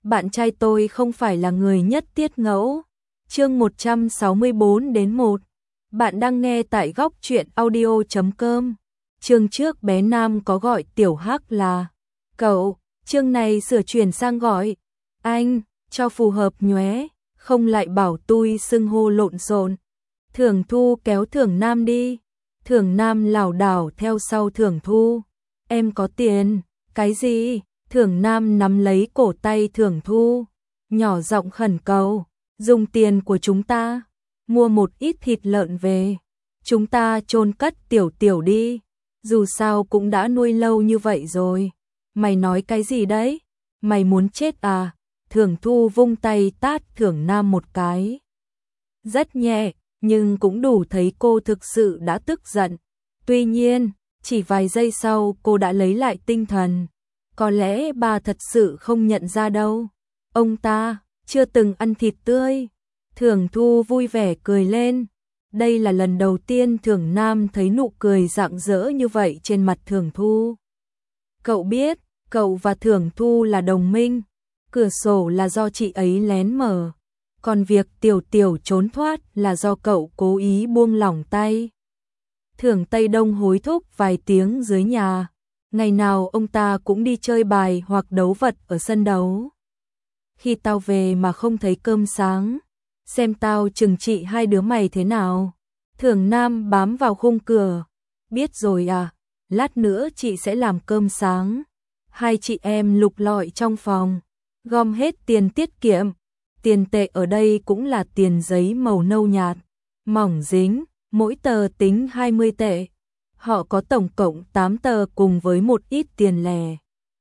bạn trai tôi không phải là người nhất tiết ngẫu. Chương 164-1. Bạn đang nghe tại góc truyện audio.com. Chương trước bé Nam có gọi Tiểu Hắc là cậu, chương này sửa chuyển sang gọi anh, cho phù hợp nhé, không lại bảo tôi xưng hô lộn xộn. Thưởng Thu kéo Thưởng Nam đi. Thưởng Nam lảo đảo theo sau Thưởng Thu. Em có tiền. Cái gì? Thưởng Nam nắm lấy cổ tay Thưởng Thu, nhỏ giọng khẩn cầu, dùng tiền của chúng ta, mua một ít thịt lợn về, chúng ta chôn cất Tiểu Tiểu đi, dù sao cũng đã nuôi lâu như vậy rồi. Mày nói cái gì đấy? Mày muốn chết à? Thưởng Thu vung tay tát Thưởng Nam một cái. Rất nhẹ, nhưng cũng đủ thấy cô thực sự đã tức giận. Tuy nhiên, chỉ vài giây sau cô đã lấy lại tinh thần. Có lẽ bà thật sự không nhận ra đâu. Ông ta chưa từng ăn thịt tươi. Thưởng Thu vui vẻ cười lên. Đây là lần đầu tiên Thưởng Nam thấy nụ cười rạng rỡ như vậy trên mặt Thưởng Thu. Cậu biết, cậu và Thưởng Thu là đồng minh. Cửa sổ là do chị ấy lén mở. Còn việc Tiểu Tiểu trốn thoát là do cậu cố ý buông lỏng tay. Thưởng Tây Đông hối thúc vài tiếng dưới nhà. Ngày nào ông ta cũng đi chơi bài hoặc đấu vật ở sân đấu. Khi tao về mà không thấy cơm sáng, xem tao trừng trị hai đứa mày thế nào. Thưởng Nam bám vào khung cửa. Biết rồi à, lát nữa chị sẽ làm cơm sáng. Hai chị em lục lọi trong phòng, gom hết tiền tiết kiệm. Tiền tệ ở đây cũng là tiền giấy màu nâu nhạt, mỏng dính, mỗi tờ tính 20 tệ. Họ có tổng cộng 8 tờ cùng với một ít tiền lẻ.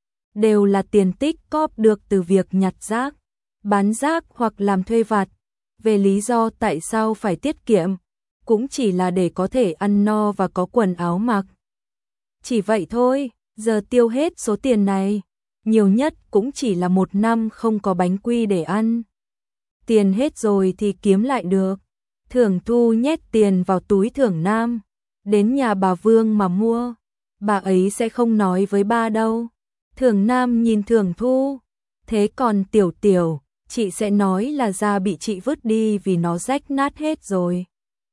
Đều là tiền tích cóp được từ việc nhặt rác, bán rác hoặc làm thuê vặt. Về lý do tại sao phải tiết kiệm, cũng chỉ là để có thể ăn no và có quần áo mặc. Chỉ vậy thôi, giờ tiêu hết số tiền này, nhiều nhất cũng chỉ là một năm không có bánh quy để ăn. Tiền hết rồi thì kiếm lại được. Thưởng Thu nhét tiền vào túi Thưởng Nam. Đến nhà bà Vương mà mua, bà ấy sẽ không nói với ba đâu. Thưởng Nam nhìn Thưởng Thu, thế còn Tiểu Tiểu, chị sẽ nói là da bị chị vứt đi vì nó rách nát hết rồi.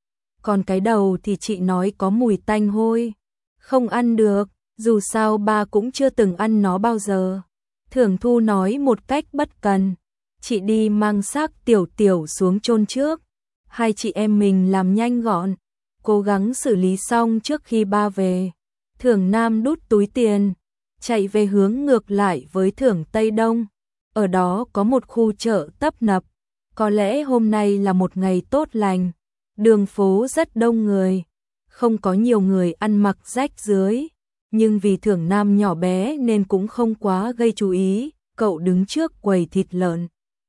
Còn cái đầu thì chị nói có mùi tanh hôi, không ăn được, dù sao ba cũng chưa từng ăn nó bao giờ. Thưởng Thu nói một cách bất cần, chị đi mang xác Tiểu Tiểu xuống chôn trước, hai chị em mình làm nhanh gọn, cố gắng xử lý xong trước khi ba về. Thưởng Nam đút túi tiền, chạy về hướng ngược lại với Thưởng Tây Đông. Ở đó có một khu chợ tấp nập, có lẽ hôm nay là một ngày tốt lành. Đường phố rất đông người, không có nhiều người ăn mặc rách rưới, nhưng vì Thưởng Nam nhỏ bé nên cũng không quá gây chú ý. Cậu đứng trước quầy thịt lợn,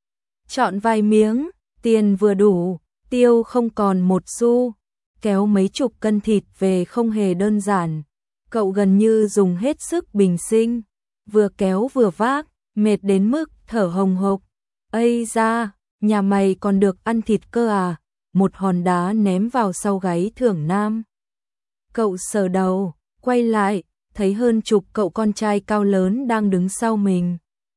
chọn vài miếng, tiền vừa đủ, tiêu không còn một xu. Kéo mấy chục cân thịt về không hề đơn giản. Cậu gần như dùng hết sức bình sinh, vừa kéo vừa vác, mệt đến mức thở hồng hộc. Ây da, nhà mày còn được ăn thịt cơ à? Một hòn đá ném vào sau gáy Thưởng Nam. Cậu sờ đầu, quay lại, thấy hơn chục cậu con trai cao lớn đang đứng sau mình.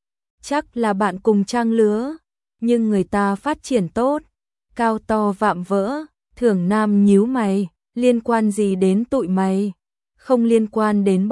Chắc là bạn cùng trang lứa, nhưng người ta phát triển tốt, cao to vạm vỡ. Thưởng Nam nhíu mày, liên quan gì đến tụi mày? Không liên quan đến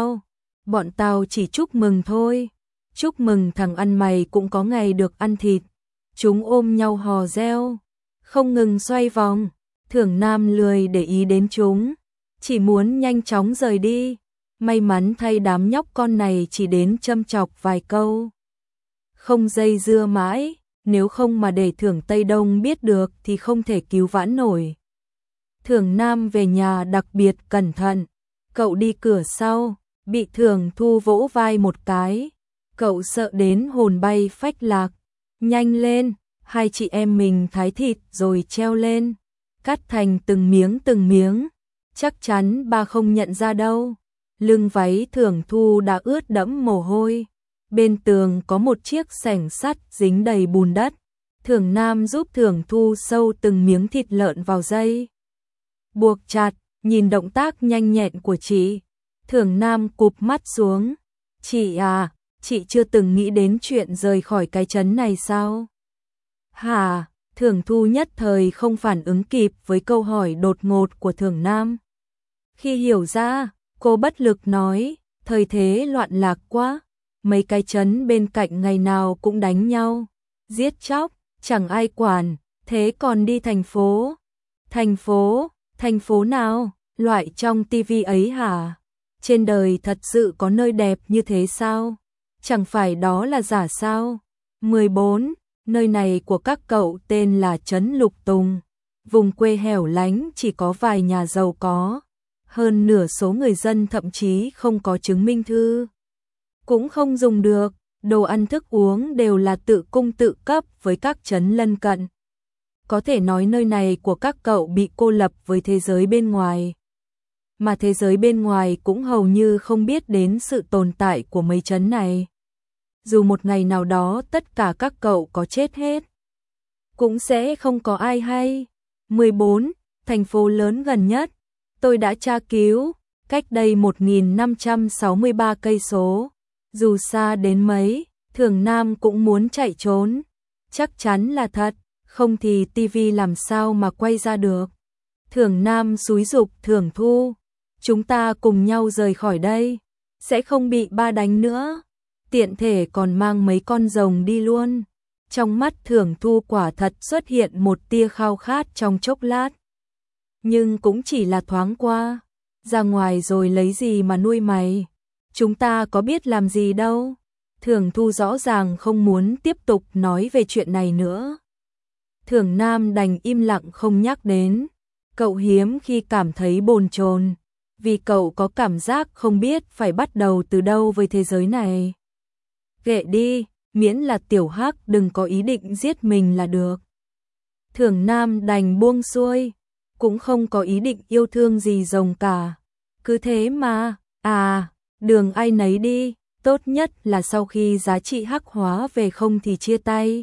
bọn tao chỉ chúc mừng thôi. Chúc mừng thằng ăn mày cũng có ngày được ăn thịt. Chúng ôm nhau hò reo, không ngừng xoay vòng. Thưởng Nam lười để ý đến chúng, chỉ muốn nhanh chóng rời đi. May mắn thay đám nhóc con này chỉ đến châm chọc vài câu, không dây dưa mãi. Nếu không mà để Thưởng Tây Đông biết được thì không thể cứu vãn nổi. Thưởng Nam về nhà đặc biệt cẩn thận. Cậu đi cửa sau, bị Thưởng Thu vỗ vai một cái. Cậu sợ đến hồn bay phách lạc. Nhanh lên, hai chị em mình thái thịt rồi treo lên, cắt thành từng miếng. Chắc chắn ba không nhận ra đâu. Lưng váy Thưởng Thu đã ướt đẫm mồ hôi. Bên tường có một chiếc xẻng sắt dính đầy bùn đất. Thưởng Nam giúp Thưởng Thu sâu từng miếng thịt lợn vào dây, buộc chặt. Nhìn động tác nhanh nhẹn của chị, Thưởng Nam cụp mắt xuống. Chị à, chị chưa từng nghĩ đến chuyện rời khỏi cái trấn này sao? Hả? Thường Thu nhất thời không phản ứng kịp với câu hỏi đột ngột của Thường Nam. Khi hiểu ra, cô bất lực nói, thời thế loạn lạc quá, mấy cái trấn bên cạnh ngày nào cũng đánh nhau, giết chóc, chẳng ai quản, thế còn đi thành phố. Thành phố nào? Loại trong tivi ấy hả? Trên đời thật sự có nơi đẹp như thế sao? Chẳng phải đó là giả sao? 14. Nơi này của các cậu tên là Trấn Lục Tùng. Vùng quê hẻo lánh chỉ có vài nhà giàu có. Hơn nửa số người dân thậm chí không có chứng minh thư. Cũng không dùng được, đồ ăn thức uống đều là tự cung tự cấp với các trấn lân cận. Có thể nói nơi này của các cậu bị cô lập với thế giới bên ngoài. Mà thế giới bên ngoài cũng hầu như không biết đến sự tồn tại của mấy trấn này. Dù một ngày nào đó tất cả các cậu có chết hết, cũng sẽ không có ai hay. 14. Thành phố lớn gần nhất, tôi đã tra cứu, cách đây 1563 cây số. Dù xa đến mấy, Thường Nam cũng muốn chạy trốn. Chắc chắn là thật, không thì tivi làm sao mà quay ra được. Thường Nam xúi giục Thường Thu, chúng ta cùng nhau rời khỏi đây, sẽ không bị ba đánh nữa. Tiện thể còn mang mấy con rồng đi luôn. Trong mắt Thường Thu quả thật xuất hiện một tia khao khát trong chốc lát. Nhưng cũng chỉ là thoáng qua. Ra ngoài rồi lấy gì mà nuôi mày? Chúng ta có biết làm gì đâu. Thường Thu rõ ràng không muốn tiếp tục nói về chuyện này nữa. Thường Nam đành im lặng không nhắc đến. Cậu hiếm khi cảm thấy bồn chồn, vì cậu có cảm giác không biết phải bắt đầu từ đâu với thế giới này. Kệ đi, miễn là Tiểu Hắc đừng có ý định giết mình là được. Thường Nam đành buông xuôi, cũng không có ý định yêu thương gì rồng cả. Cứ thế mà, đường ai nấy đi, tốt nhất là sau khi giá trị hắc hóa về không thì chia tay.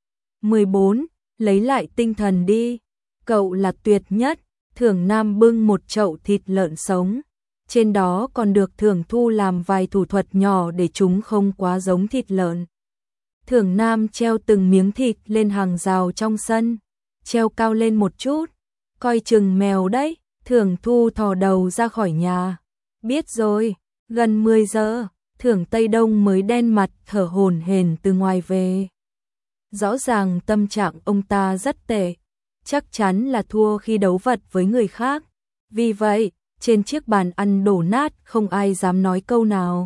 14. Lấy lại tinh thần đi, cậu là tuyệt nhất. Thường Nam bưng một chậu thịt lợn sống. Trên đó còn được Thường Thu làm vài thủ thuật nhỏ để chúng không quá giống thịt lợn. Thường Nam treo từng miếng thịt lên hàng rào trong sân, treo cao lên một chút, coi chừng mèo đấy. Thường Thu thò đầu ra khỏi nhà. Biết rồi. Gần 10 giờ, Thường Tây Đông mới đen mặt thở hổn hển từ ngoài về. Rõ ràng tâm trạng ông ta rất tệ, chắc chắn là thua khi đấu vật với người khác. Vì vậy, trên chiếc bàn ăn đổ nát không ai dám nói câu nào.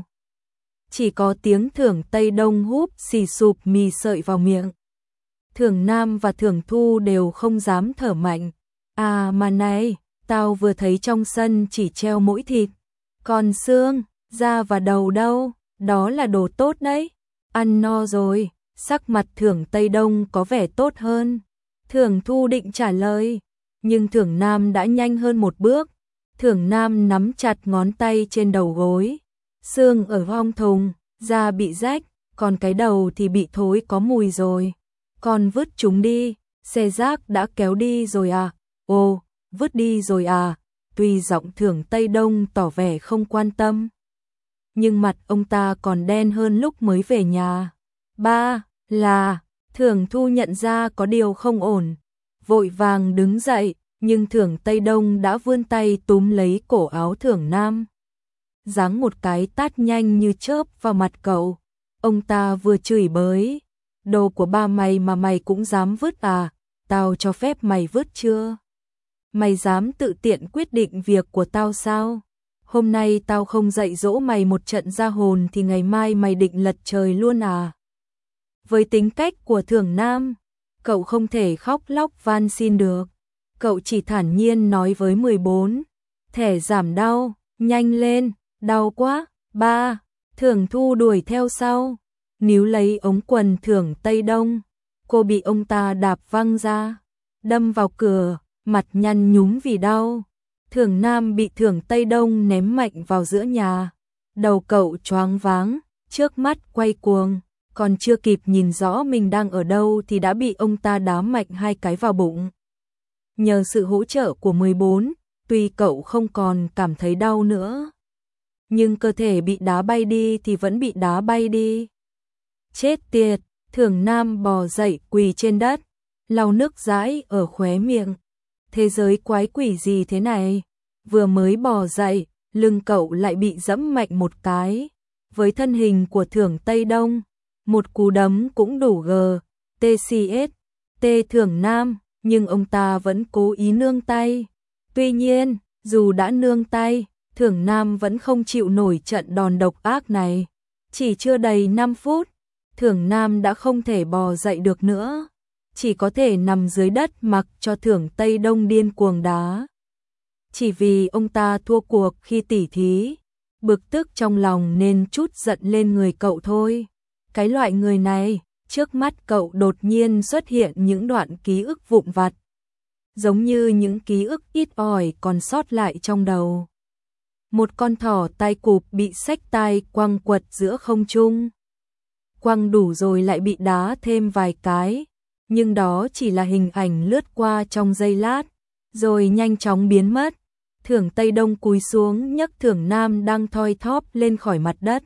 Chỉ có tiếng Thường Tây Đông húp xì sụp mì sợi vào miệng. Thường Nam và Thường Thu đều không dám thở mạnh. À mà này, tao vừa thấy trong sân chỉ treo mỗi thịt, còn xương, da và đầu đâu, đó là đồ tốt đấy. Ăn no rồi, sắc mặt Thường Tây Đông có vẻ tốt hơn. Thường Thu định trả lời, nhưng Thường Nam đã nhanh hơn một bước. Thường Nam nắm chặt ngón tay trên đầu gối. Xương ở hông thùng, da bị rách, còn cái đầu thì bị thối có mùi rồi. Con vứt chúng đi, xe rác đã kéo đi rồi à? Ồ, vứt đi rồi à? Tuy giọng Thường Tây Đông tỏ vẻ không quan tâm, nhưng mặt ông ta còn đen hơn lúc mới về nhà. Ba, là, Thường Thu nhận ra có điều không ổn, vội vàng đứng dậy, nhưng Thường Tây Đông đã vươn tay túm lấy cổ áo Thường Nam, giáng một cái tát nhanh như chớp vào mặt cậu. Ông ta vừa chửi bới, đồ của ba mày mà mày cũng dám vứt à? Tao cho phép mày vứt chưa? Mày dám tự tiện quyết định việc của tao sao? Hôm nay tao không dạy dỗ mày một trận ra hồn thì ngày mai mày định lật trời luôn à? Với tính cách của Thường Nam, cậu không thể khóc lóc van xin được. Cậu chỉ thản nhiên nói với 14, thẻ giảm đau, nhanh lên, đau quá. Ba, Thường Thu đuổi theo sau, níu lấy ống quần Thường Tây Đông. Cô bị ông ta đạp văng ra, đâm vào cửa, mặt nhăn nhúm vì đau. Thường Nam bị Thường Tây Đông ném mạnh vào giữa nhà. Đầu cậu choáng váng, trước mắt quay cuồng, còn chưa kịp nhìn rõ mình đang ở đâu thì đã bị ông ta đá mạnh 2 cái vào bụng. Nhờ sự hỗ trợ của 14, tuy cậu không còn cảm thấy đau nữa, nhưng cơ thể bị đá bay đi thì vẫn bị đá bay đi. Chết tiệt, Thường Nam bò dậy quỳ trên đất, lau nước dãi ở khóe miệng. Thế giới quái quỷ gì thế này? Vừa mới bò dậy, lưng cậu lại bị giẫm mạnh một cái. Với thân hình của Thường Tây Đông, một cú đấm cũng đủ TCS, Thường Nam, nhưng ông ta vẫn cố ý nương tay. Tuy nhiên, dù đã nương tay, Thường Nam vẫn không chịu nổi trận đòn độc ác này. Chỉ chưa đầy 5 phút, Thường Nam đã không thể bò dậy được nữa, chỉ có thể nằm dưới đất mặc cho Thường Tây Đông điên cuồng đá. Chỉ vì ông ta thua cuộc khi tỉ thí, bực tức trong lòng nên chút giận lên người cậu thôi. Cái loại người này, trước mắt cậu đột nhiên xuất hiện những đoạn ký ức vụn vặt, giống như những ký ức ít ỏi còn sót lại trong đầu. Một con thỏ tai cụp bị xách tai quăng quật giữa không trung. Quăng đủ rồi lại bị đá thêm vài cái, nhưng đó chỉ là hình ảnh lướt qua trong giây lát, rồi nhanh chóng biến mất. Thường Tây Đông cúi xuống nhấc Thường Nam đang thoi thóp lên khỏi mặt đất,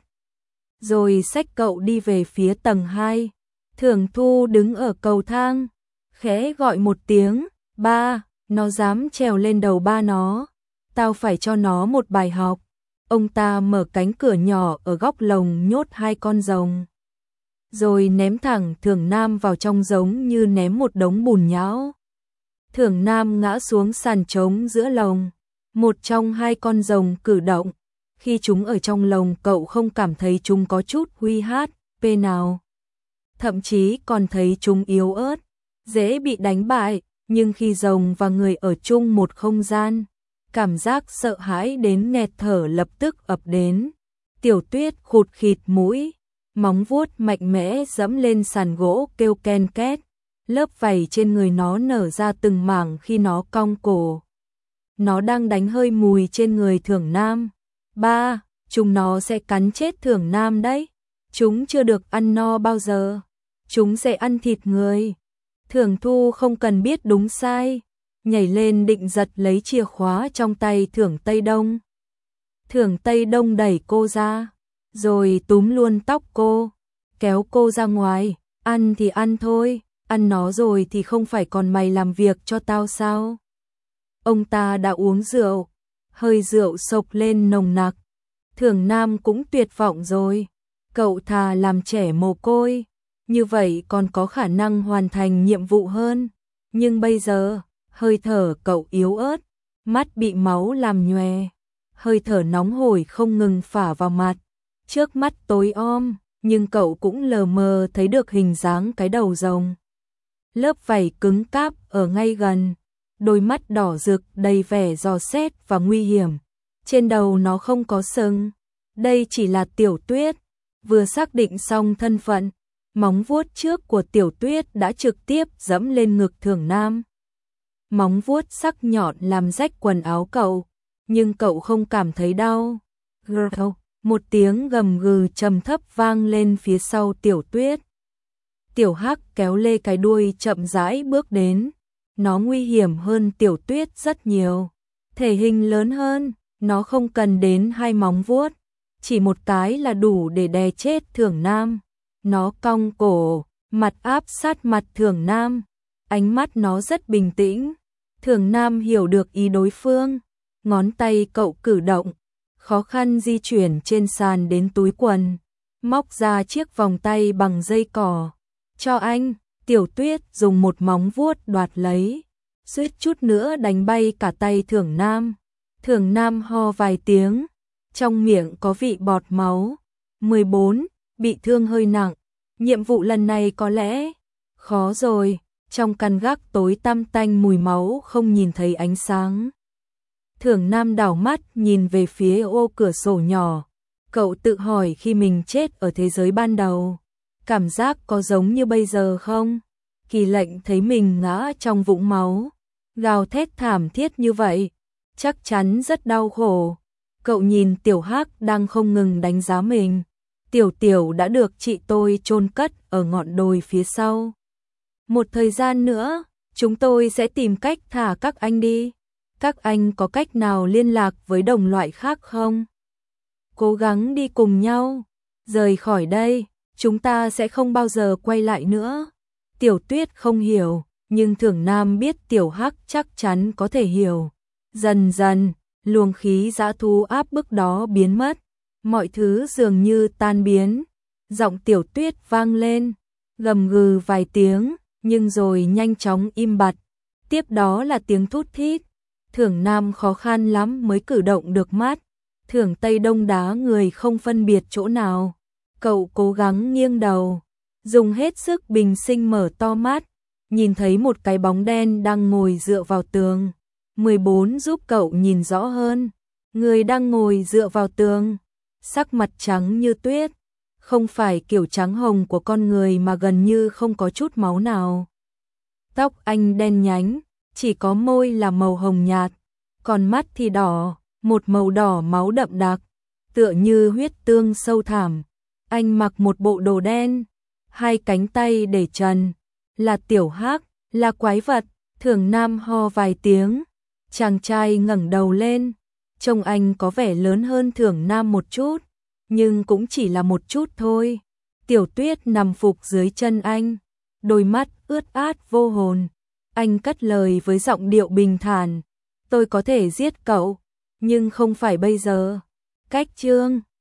rồi xách cậu đi về phía tầng 2. Thường Thu đứng ở cầu thang, khẽ gọi một tiếng, ba, nó dám trèo lên đầu ba nó, tao phải cho nó một bài học. Ông ta mở cánh cửa nhỏ ở góc lồng nhốt 2 con rồng, rồi ném thẳng Thường Nam vào trong giống như ném một đống bùn nhão. Thường Nam ngã xuống sàn trống giữa lồng, một trong 2 con rồng cử động. Khi chúng ở trong lồng cậu không cảm thấy chúng có chút huy hát, p nào. Thậm chí còn thấy chúng yếu ớt, dễ bị đánh bại, nhưng khi rồng và người ở chung một không gian, cảm giác sợ hãi đến nghẹt thở lập tức ập đến. Tiểu Tuyết khụt khịt mũi, móng vuốt mạnh mẽ giẫm lên sàn gỗ kêu ken két, lớp vảy trên người nó nở ra từng mảng khi nó cong cổ. Nó đang đánh hơi mùi trên người Thường Nam. Ba, chúng nó sẽ cắn chết Thường Nam đấy. Chúng chưa được ăn no bao giờ. Chúng sẽ ăn thịt người. Thường Thu không cần biết đúng sai, nhảy lên định giật lấy chìa khóa trong tay Thường Tây Đông. Thường Tây Đông đẩy cô ra, rồi túm luôn tóc cô, kéo cô ra ngoài. Ăn thì ăn thôi, ăn nó rồi thì không phải còn mày làm việc cho tao sao? Ông ta đã uống rượu, hơi rượu sộc lên nồng nặc. Thường Nam cũng tuyệt vọng rồi, cậu thà làm trẻ mồ côi, như vậy còn có khả năng hoàn thành nhiệm vụ hơn. Nhưng bây giờ, hơi thở cậu yếu ớt, mắt bị máu làm nhòe, hơi thở nóng hổi không ngừng phả vào mặt. Trước mắt tối om, nhưng cậu cũng lờ mờ thấy được hình dáng cái đầu rồng. Lớp vảy cứng cáp ở ngay gần, đôi mắt đỏ rực đầy vẻ dò xét và nguy hiểm. Trên đầu nó không có sừng. Đây chỉ là Tiểu Tuyết. Vừa xác định xong thân phận, móng vuốt trước của Tiểu Tuyết đã trực tiếp giẫm lên ngực Thường Nam. Móng vuốt sắc nhọn làm rách quần áo cậu, nhưng cậu không cảm thấy đau. Một tiếng gầm gừ trầm thấp vang lên phía sau Tiểu Tuyết. Tiểu Hắc kéo lê cái đuôi chậm rãi bước đến. Nó nguy hiểm hơn Tiểu Tuyết rất nhiều. Thể hình lớn hơn, nó không cần đến 2 móng vuốt, chỉ một cái là đủ để đè chết Thường Nam. Nó cong cổ, mặt áp sát mặt Thường Nam, ánh mắt nó rất bình tĩnh. Thường Nam hiểu được ý đối phương, ngón tay cậu cử động, khó khăn di chuyển trên sàn đến túi quần, móc ra chiếc vòng tay bằng dây cỏ. Cho anh. Tiểu Tuyết dùng một móng vuốt đoạt lấy, suýt chút nữa đánh bay cả tay Thường Nam. Thường Nam ho vài tiếng, trong miệng có vị bọt máu. 14. Bị thương hơi nặng. Nhiệm vụ lần này có lẽ khó rồi. Trong căn gác tối tăm tanh mùi máu không nhìn thấy ánh sáng. Thường Nam đảo mắt nhìn về phía ô cửa sổ nhỏ. Cậu tự hỏi khi mình chết ở thế giới ban đầu, cảm giác có giống như bây giờ không? Kỳ Lệnh thấy mình ngã trong vũng máu, gào thét thảm thiết như vậy, chắc chắn rất đau khổ. Cậu nhìn Tiểu Hắc đang không ngừng đánh giá mình. Tiểu Tiểu đã được chị tôi chôn cất ở ngọn đồi phía sau. Một thời gian nữa, chúng tôi sẽ tìm cách thả các anh đi. Các anh có cách nào liên lạc với đồng loại khác không? cố gắng đi cùng nhau, rời khỏi đây, chúng ta sẽ không bao giờ quay lại nữa. Tiểu Tuyết không hiểu, nhưng Thưởng Nam biết Tiểu Hắc chắc chắn có thể hiểu. Dần dần, luồng khí dã thú áp bức đó biến mất, mọi thứ dường như tan biến. Giọng Tiểu Tuyết vang lên, gầm gừ vài tiếng, nhưng rồi nhanh chóng im bặt. Tiếp đó là tiếng thút thít. Thưởng Nam khó khăn lắm mới cử động được mắt. Thưởng Tây Đông đá người không phân biệt chỗ nào. Cậu cố gắng nghiêng đầu, dùng hết sức bình sinh mở to mắt, nhìn thấy một cái bóng đen đang ngồi dựa vào tường. 14 giúp cậu nhìn rõ hơn. Người đang ngồi dựa vào tường, sắc mặt trắng như tuyết, không phải kiểu trắng hồng của con người mà gần như không có chút máu nào. Tóc anh đen nhánh, chỉ có môi là màu hồng nhạt, còn mắt thì đỏ, một màu đỏ máu đậm đặc, tựa như huyết tương sâu thẳm. Anh mặc một bộ đồ đen, hai cánh tay để trần, là Tiểu Hắc, là quái vật. Thưởng Nam ho vài tiếng, chàng trai ngẩng đầu lên, trông anh có vẻ lớn hơn Thưởng Nam một chút, nhưng cũng chỉ là một chút thôi. Tiểu Tuyết nằm phục dưới chân anh, đôi mắt ướt át vô hồn. Anh cất lời với giọng điệu bình thản, tôi có thể giết cậu, nhưng không phải bây giờ. Cách chương